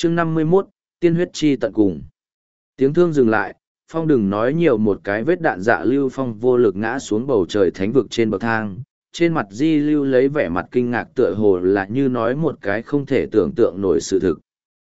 chương 51, tiên huyết chi tận cùng. Tiếng thương dừng lại, Phong đừng nói nhiều, một cái vết đạn Dạ Lưu Phong vô lực ngã xuống bầu trời thánh vực trên bậc thang. Trên mặt Di Lưu lấy vẻ mặt kinh ngạc, tựa hồ là như nói một cái không thể tưởng tượng nổi sự thực.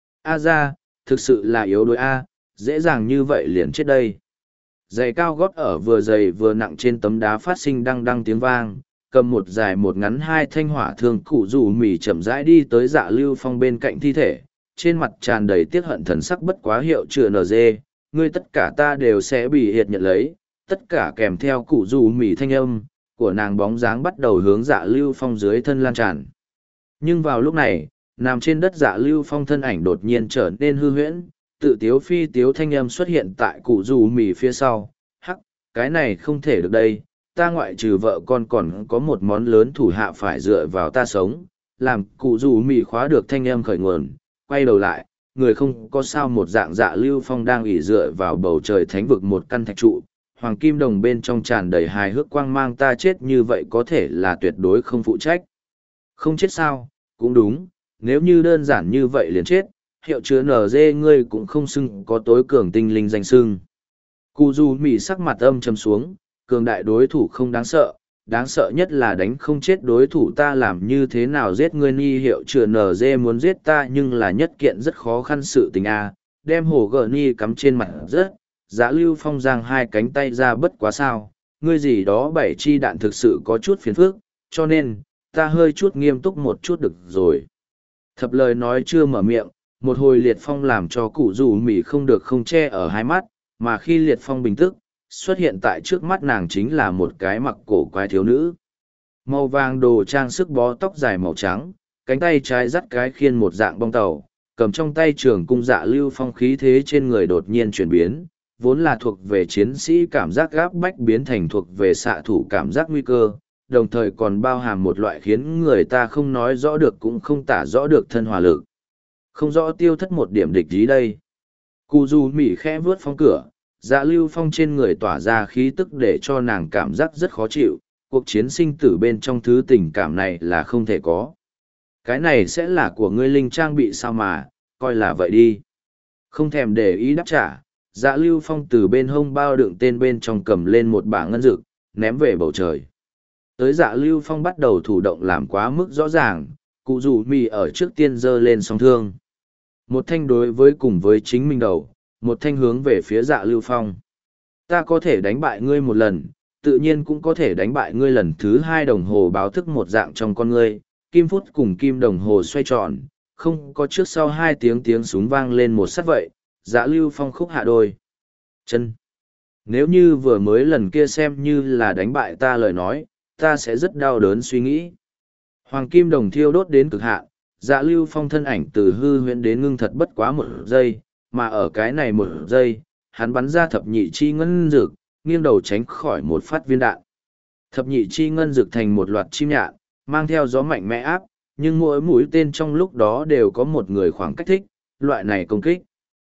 A ra, thực sự là yếu đuối A, dễ dàng như vậy liền chết đây. Giày cao gót ở vừa dày vừa nặng trên tấm đá phát sinh đăng đăng tiếng vang, cầm một dài một ngắn hai thanh hỏa thương cụ rủ mỉ chậm rãi đi tới Dạ Lưu Phong bên cạnh thi thể, trên mặt tràn đầy tiếc hận thần sắc, bất quá hiệu chữa NG, ngươi tất cả ta đều sẽ bị hiệt nhận lấy, tất cả kèm theo cụ rủ mỉ thanh âm của nàng bóng dáng bắt đầu hướng Dạ Lưu Phong dưới thân lan tràn. Nhưng vào lúc này, nằm trên đất Dạ Lưu Phong thân ảnh đột nhiên trở nên hư huyễn, tự tiếu phi tiếu thanh âm xuất hiện tại cụ rủ mỉ phía sau. Hắc, cái này không thể được đây, ta ngoại trừ vợ con còn có một món lớn thủ hạ phải dựa vào ta sống. Làm cụ rủ mỉ khóa được thanh âm khởi nguồn, quay đầu lại, người không có sao một dạng Dạ Lưu Phong đang ỉ dựa vào bầu trời thánh vực một căn thạch trụ, hoàng kim đồng bên trong tràn đầy hài hước quang mang, ta chết như vậy có thể là tuyệt đối không phụ trách. Không chết sao, cũng đúng, nếu như đơn giản như vậy liền chết, hiệu chứa NG ngươi cũng không xưng có tối cường tinh linh danh xưng. Cụ dù mỉ sắc mặt âm trầm xuống, cường đại đối thủ không đáng sợ nhất là đánh không chết đối thủ, ta làm như thế nào giết ngươi ni, hiệu chứa NG muốn giết ta nhưng là nhất kiện rất khó khăn sự tình a. Đem hồ gờ ni cắm trên mặt rất, Dạ Lưu Phong giang hai cánh tay ra, bất quá sao, ngươi gì đó bảy chi đạn thực sự có chút phiền phức, cho nên, ta hơi chút nghiêm túc một chút được rồi. Thập lời nói chưa mở miệng, một hồi liệt phong làm cho cụ rủ mỉ không được không che ở hai mắt, mà khi liệt phong bình tức, xuất hiện tại trước mắt nàng chính là một cái mặc cổ quái thiếu nữ. Màu vàng đồ trang sức bó tóc dài màu trắng, cánh tay trái dắt cái khiên một dạng bong tàu, cầm trong tay trường cung. Dạ Lưu Phong khí thế trên người đột nhiên chuyển biến, vốn là thuộc về chiến sĩ cảm giác gáp bách biến thành thuộc về xạ thủ cảm giác nguy cơ, đồng thời còn bao hàm một loại khiến người ta không nói rõ được cũng không tả rõ được thân hỏa lực. Không rõ tiêu thất một điểm địch gì đây. Cụ dù mỉ khẽ vướt Phong cửa, Dạ Lưu Phong trên người tỏa ra khí tức để cho nàng cảm giác rất khó chịu, cuộc chiến sinh tử bên trong thứ tình cảm này là không thể có. Cái này sẽ là của ngươi linh trang bị sao mà, coi là vậy đi. Không thèm để ý đáp trả, Dạ Lưu Phong từ bên hông bao đựng tên bên trong cầm lên một bảng ngân dược, ném về bầu trời. Tới Dạ Lưu Phong bắt đầu thủ động làm quá mức rõ ràng, cụ rủ mì ở trước tiên giơ lên song thương. Một thanh đối với cùng với chính mình đầu, một thanh hướng về phía Dạ Lưu Phong. Ta có thể đánh bại ngươi một lần, tự nhiên cũng có thể đánh bại ngươi lần thứ hai. Đồng hồ báo thức một dạng trong con ngươi, kim phút cùng kim đồng hồ xoay tròn, không có trước sau hai tiếng súng vang lên một sát vậy. Dạ Lưu Phong khúc hạ đôi chân. Nếu như vừa mới lần kia xem như là đánh bại ta lời nói, ta sẽ rất đau đớn suy nghĩ. Hoàng kim đồng thiêu đốt đến cực hạn, Dạ Lưu Phong thân ảnh từ hư huyễn đến ngưng thật bất quá một giây, mà ở cái này một giây, hắn bắn ra thập nhị chi ngân dực, nghiêng đầu tránh khỏi một phát viên đạn. Thập nhị chi ngân dực thành một loạt chim nhạn, mang theo gió mạnh mẽ áp, nhưng mỗi mũi tên trong lúc đó đều có một người khoảng cách thích, loại này công kích.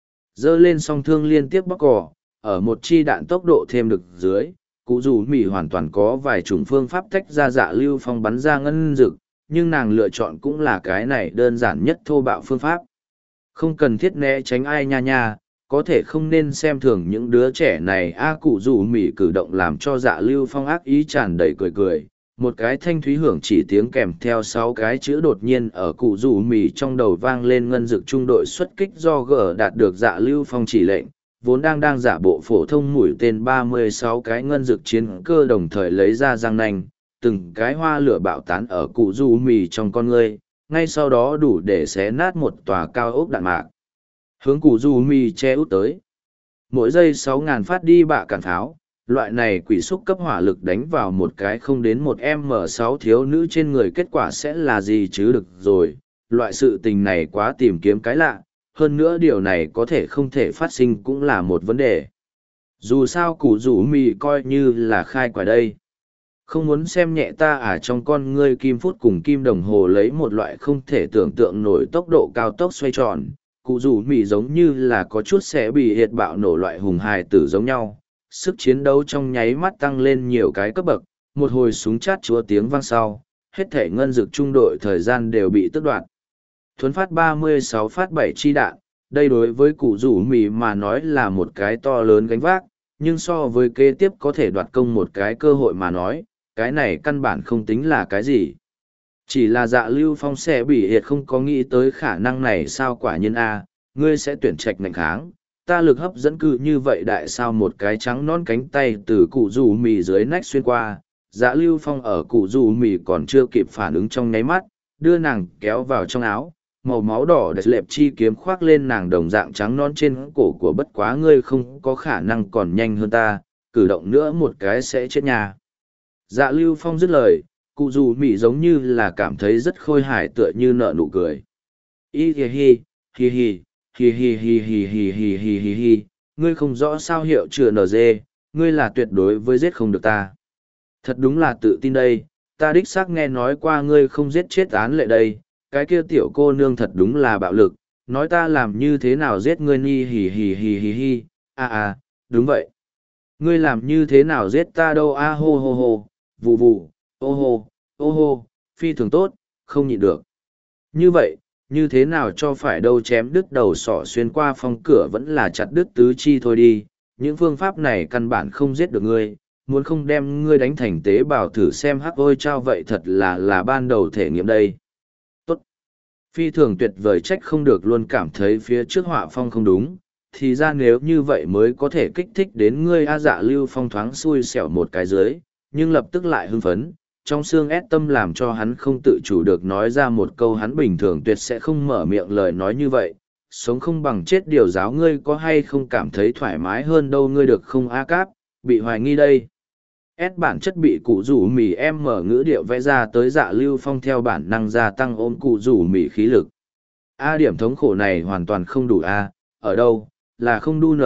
Dơ lên song thương liên tiếp bóc cỏ, ở một chi đạn tốc độ thêm được dưới, cụ dù mỉ hoàn toàn có vài chủng phương pháp tách ra Dạ Lưu Phong bắn ra ngân dực, nhưng nàng lựa chọn cũng là cái này đơn giản nhất thô bạo phương pháp. Không cần thiết né tránh ai nha nha, có thể không nên xem thường những đứa trẻ này. Cụ dù mỉ cử động làm cho Dạ Lưu Phong ác ý tràn đầy cười. Một cái thanh thúy hưởng chỉ tiếng kèm theo 6 cái chữ đột nhiên ở cụ dù mỉ trong đầu vang lên. Ngân dực trung đội xuất kích do gỡ đạt được Dạ Lưu Phong chỉ lệnh, vốn đang giả bộ phổ thông mũi tên 36 cái ngân dực chiến cơ đồng thời lấy ra răng nanh, từng cái hoa lửa bạo tán ở cụ dù mì trong con ngươi, ngay sau đó đủ để xé nát một tòa cao ốc đạn mạc. Hướng cụ dù mì che út tới. Mỗi giây 6.000 phát đi bạ cản pháo, loại này quỷ xúc cấp hỏa lực đánh vào một cái không đến một M6 thiếu nữ trên người, kết quả sẽ là gì chứ được rồi. Loại sự tình này quá tìm kiếm cái lạ, hơn nữa điều này có thể không thể phát sinh cũng là một vấn đề. Dù sao cụ rủ mì coi như là khai quả đây. Không muốn xem nhẹ ta trong con ngươi kim phút cùng kim đồng hồ lấy một loại không thể tưởng tượng nổi tốc độ cao tốc xoay tròn. Cụ rủ mì giống như là có chút sẽ bị hiệt bạo nổ loại hùng hài tử giống nhau. Sức chiến đấu trong nháy mắt tăng lên nhiều cái cấp bậc, một hồi súng chát chúa tiếng vang sau, hết thể ngân dực trung đội thời gian đều bị tước đoạt. Thuấn phát 36 phát 7 chi đạn, Đây đối với cụ rủ mì mà nói là một cái to lớn gánh vác, nhưng so với kế tiếp có thể đoạt công một cái cơ hội mà nói, cái này căn bản không tính là cái gì. Chỉ là Dạ Lưu Phong sẽ bị hiệt không có nghĩ tới khả năng này sao, quả nhiên a, ngươi sẽ tuyển trạch ngạnh kháng, ta lực hấp dẫn cự như vậy đại sao, một cái trắng non cánh tay từ cụ rủ mì dưới nách xuyên qua. Dạ Lưu Phong ở cụ rủ mì còn chưa kịp phản ứng trong nháy mắt, đưa nàng kéo vào trong áo, màu máu đỏ đẹp lẹp chi kiếm khoác lên nàng đồng dạng trắng non trên cổ của, bất quá ngươi không có khả năng còn nhanh hơn ta, cử động nữa một cái sẽ chết nhà. Dạ Lưu Phong dứt lời, cụ dù mị giống như là cảm thấy rất khôi hài, tựa như nở nụ cười. Y hi hi, hi hi, hi hi hi hi hi hi hi hi hi, ngươi không rõ sao hiệu chữa NG, ngươi là tuyệt đối với giết không được ta. Thật đúng là tự tin đây, ta đích xác nghe nói qua ngươi không giết chết án lệ đây, cái kia tiểu cô nương thật đúng là bạo lực, nói ta làm như thế nào giết ngươi ni hì hì hì hì hì, đúng vậy. Ngươi làm như thế nào giết ta đâu hô hô hô, vù vù, ô hô, phi thường tốt, không nhịn được. Như vậy, như thế nào cho phải đâu, chém đứt đầu sỏ xuyên qua phong cửa vẫn là chặt đứt tứ chi thôi đi, những phương pháp này căn bản không giết được ngươi, muốn không đem ngươi đánh thành tế bào thử xem hắc ôi trao, vậy thật là ban đầu thể nghiệm đây. Tốt. Phi thường tuyệt vời, trách không được luôn cảm thấy phía trước họa phong không đúng, thì ra nếu như vậy mới có thể kích thích đến ngươi. Dạ Lưu Phong thoáng xui xẻo một cái dưới, nhưng lập tức lại hưng phấn, trong xương ép tâm làm cho hắn không tự chủ được nói ra một câu hắn bình thường tuyệt sẽ không mở miệng lời nói như vậy, sống không bằng chết điều giáo, ngươi có hay không cảm thấy thoải mái hơn đâu, ngươi được không Cáp, bị hoài nghi đây. S bản chất bị cụ rủ mì em mở ngữ điệu vẽ ra tới. Dạ Lưu Phong theo bản năng gia tăng ôm cụ rủ mì khí lực. Điểm thống khổ này hoàn toàn không đủ ở đâu, là không đu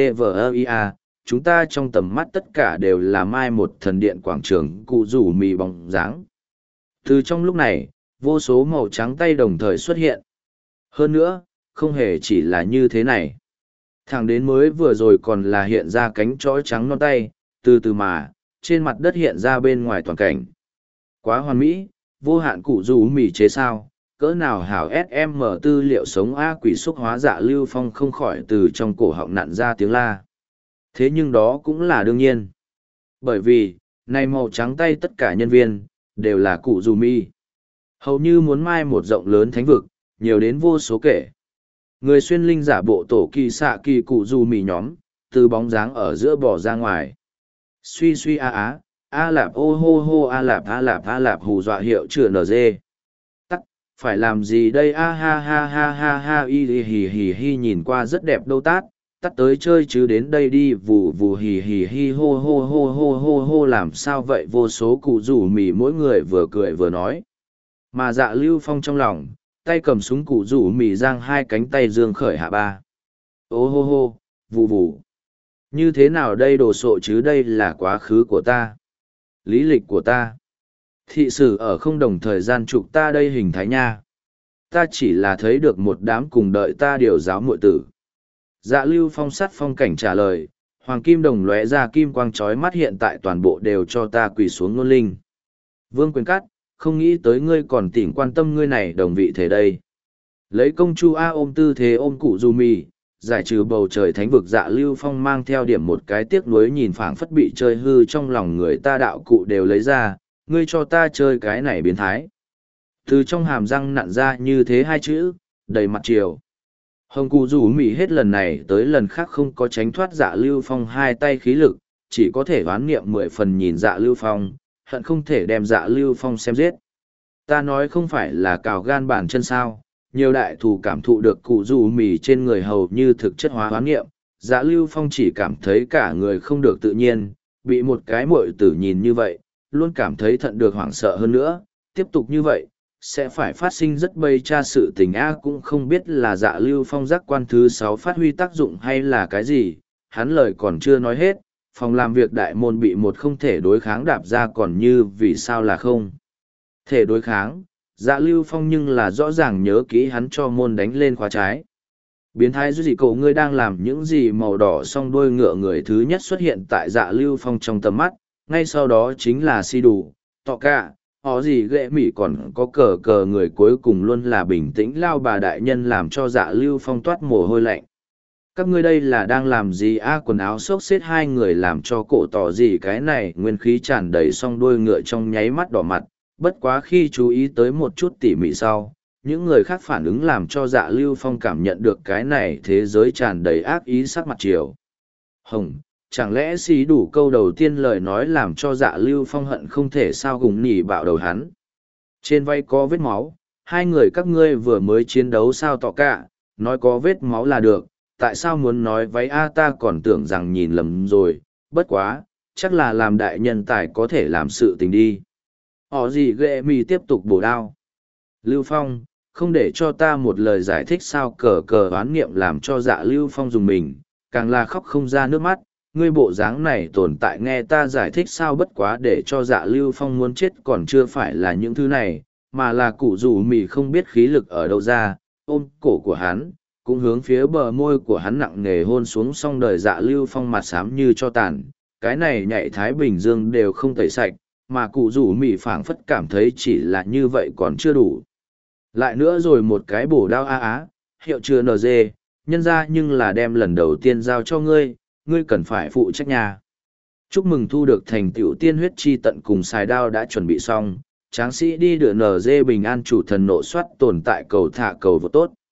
NGVIA, chúng ta trong tầm mắt tất cả đều là mai một thần điện quảng trường cụ rủ mì bóng dáng. Từ trong lúc này, vô số màu trắng tay đồng thời xuất hiện. Hơn nữa, không hề chỉ là như thế này. Thẳng đến mới vừa rồi còn là hiện ra cánh chói trắng non tay, từ từ mà trên mặt đất hiện ra bên ngoài toàn cảnh. Quá hoàn mỹ, vô hạn cụ rủ mì chế sao, cỡ nào hảo SM tư liệu sống quỷ xúc hóa. Dạ Lưu Phong không khỏi từ trong cổ họng nặn ra tiếng la. Thế nhưng đó cũng là đương nhiên. Bởi vì, này màu trắng tay tất cả nhân viên, đều là cụ rủ mì. Hầu như muốn mai một rộng lớn thánh vực, nhiều đến vô số kể. Người xuyên linh giả bộ tổ kỳ xạ kỳ cụ rủ mì nhóm, từ bóng dáng ở giữa bỏ ra ngoài. Suy suy lạp ô hô hô lạp hù dọa hiệu chữa NG. Tắc, phải làm gì đây ha ha ha ha y hì hì hì, nhìn qua rất đẹp đâu tát, tắt tới chơi chứ đến đây đi, vù vù hì hì hì hô hô hô hô hô hô, làm sao vậy, vô số cụ rủ mì mỗi người vừa cười vừa nói. Mà Dạ Lưu Phong trong lòng, tay cầm súng cụ rủ mì giang hai cánh tay dương khởi hạ ba. Ô hô hô, vù vù. Như thế nào đây, đồ sộ chứ, đây là quá khứ của ta, lý lịch của ta, thị sử ở không đồng thời gian trục ta đây hình thái nha. Ta chỉ là thấy được một đám cùng đợi ta điều giáo muội tử. Dạ Lưu Phong sắt phong cảnh trả lời, hoàng kim đồng lóe ra kim quang chói mắt, hiện tại toàn bộ đều cho ta quỳ xuống ngôn linh. Vương Quyền Cắt, không nghĩ tới ngươi còn tỉnh quan tâm ngươi này đồng vị thế đây. Lấy công chu ôm tư thế ôm cụ dù mì, giải trừ bầu trời thánh vực. Dạ Lưu Phong mang theo điểm một cái tiếc nuối nhìn, phảng phất bị chơi hư trong lòng người ta, đạo cụ đều lấy ra, ngươi cho ta chơi cái này biến thái. Từ trong hàm răng nặn ra như thế hai chữ, đầy mặt chiều. Hồng cụ rủ mỉ hết lần này tới lần khác không có tránh thoát Dạ Lưu Phong hai tay khí lực, chỉ có thể oán niệm 10 phần nhìn Dạ Lưu Phong, hận không thể đem Dạ Lưu Phong xem giết. Ta nói không phải là cào gan bản chân sao, nhiều đại thù cảm thụ được cụ rủ mỉ trên người hầu như thực chất hóa oán niệm. Dạ Lưu Phong chỉ cảm thấy cả người không được tự nhiên, bị một cái muội tử nhìn như vậy, luôn cảm thấy thận được hoảng sợ hơn nữa, tiếp tục như vậy sẽ phải phát sinh rất bây cha sự tình cũng không biết là Dạ Lưu Phong giác quan thứ 6 phát huy tác dụng hay là cái gì. Hắn lời còn chưa nói hết, phòng làm việc đại môn bị một không thể đối kháng đạp ra, còn như vì sao là không thể đối kháng. Dạ Lưu Phong nhưng là rõ ràng nhớ kỹ hắn cho môn đánh lên khóa trái. Biến thái gì cậu, ngươi đang làm những gì? Màu đỏ song đuôi ngựa người thứ nhất xuất hiện tại Dạ Lưu Phong trong tầm mắt, ngay sau đó chính là Si Đủ, Tọ Cả, Họ gì ghệ mỉ còn có cờ cờ người cuối cùng luôn là bình tĩnh lao bà đại nhân làm cho Dạ Lưu Phong toát mồ hôi lạnh. Các ngươi đây là đang làm gì quần áo xốc xếp hai người làm cho cổ tỏ gì cái này nguyên khí tràn đầy song đuôi ngựa trong nháy mắt đỏ mặt, bất quá khi chú ý tới một chút tỉ mỉ sau, những người khác phản ứng làm cho Dạ Lưu Phong cảm nhận được cái này thế giới tràn đầy ác ý sắc mặt chiều. Hồng, chẳng lẽ xí đủ câu đầu tiên lời nói làm cho Dạ Lưu Phong hận không thể sao gùng nỉ bạo đầu hắn. Trên vai có vết máu, hai người các ngươi vừa mới chiến đấu sao tỏ cả, nói có vết máu là được, tại sao muốn nói váy ta còn tưởng rằng nhìn lầm rồi, bất quá, chắc là làm đại nhân tài có thể làm sự tình đi. Họ gì ghệ mì tiếp tục bổ đao. Lưu Phong, không để cho ta một lời giải thích sao cờ cờ oán nghiệm làm cho Dạ Lưu Phong dùng mình, càng là khóc không ra nước mắt, ngươi bộ dáng này tồn tại nghe ta giải thích sao bất quá để cho Dạ Lưu Phong muốn chết còn chưa phải là những thứ này, mà là cụ rủ mì không biết khí lực ở đâu ra, ôm cổ của hắn, cũng hướng phía bờ môi của hắn nặng nề hôn xuống xong đời Dạ Lưu Phong mặt xám như cho tàn, cái này nhảy Thái Bình Dương đều không tẩy sạch, mà cụ rủ mì phảng phất cảm thấy chỉ là như vậy còn chưa đủ. Lại nữa rồi một cái bổ đao hiệu chưa NG, nhân ra nhưng là đem lần đầu tiên giao cho ngươi, ngươi cần phải phụ trách nhà. Chúc mừng thu được thành tựu tiên huyết chi tận cùng xài đao đã chuẩn bị xong, tráng sĩ đi đưa NG bình an chủ thần nộ soát tồn tại cầu thả cầu vô tốt.